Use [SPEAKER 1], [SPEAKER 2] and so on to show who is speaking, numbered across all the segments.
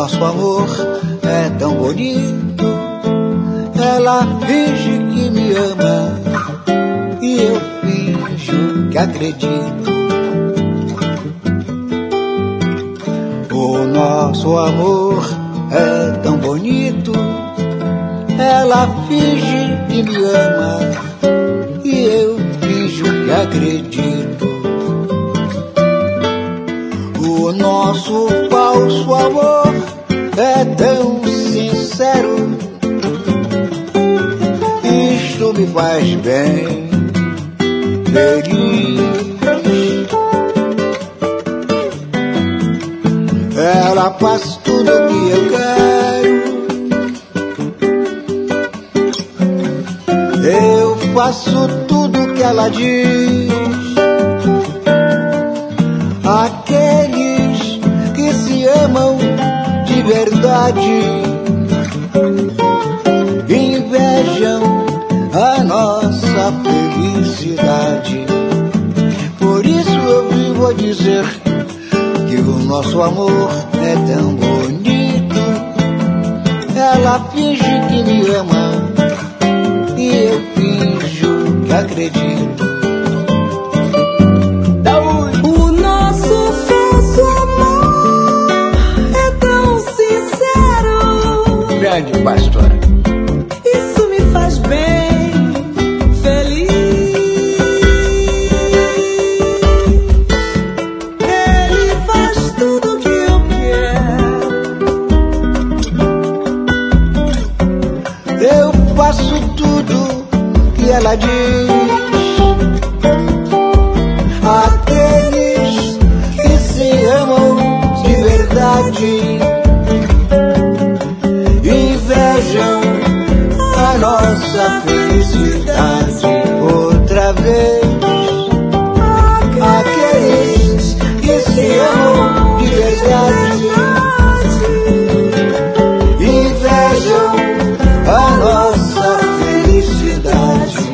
[SPEAKER 1] nosso amor é tão bonito. Ela finge que me ama e eu finjo que acredito. O nosso amor é tão bonito. Ela finge que me ama e eu finjo que acredito. O nosso falso amor é tão sincero. Isto me faz bem feliz. Ela faz tudo o que eu quero. Eu faço tudo o que ela diz. Aqueles que se amam de verdade invejam a nossa felicidade. Por isso eu vivo a dizer que o nosso amor é tão bonito. Ela finge que me ama e eu finjo que acredito.
[SPEAKER 2] O nosso falso amor é tão sincero.
[SPEAKER 1] Grande pastora.
[SPEAKER 2] Isso me faz bem feliz. Ele faz tudo que eu quero.
[SPEAKER 1] Eu faço tudo que ela diz. Aqueles que se amam de verdade invejam a nossa felicidade. Outra vez, aqueles que se amam de verdade invejam a nossa felicidade.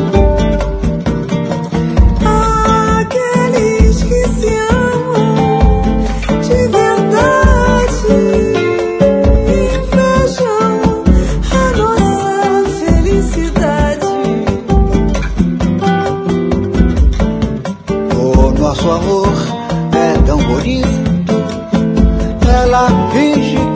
[SPEAKER 2] Aqueles que se amam de verdade invejam a nossa felicidade.
[SPEAKER 1] O nosso amor é tão bonito. Ela finge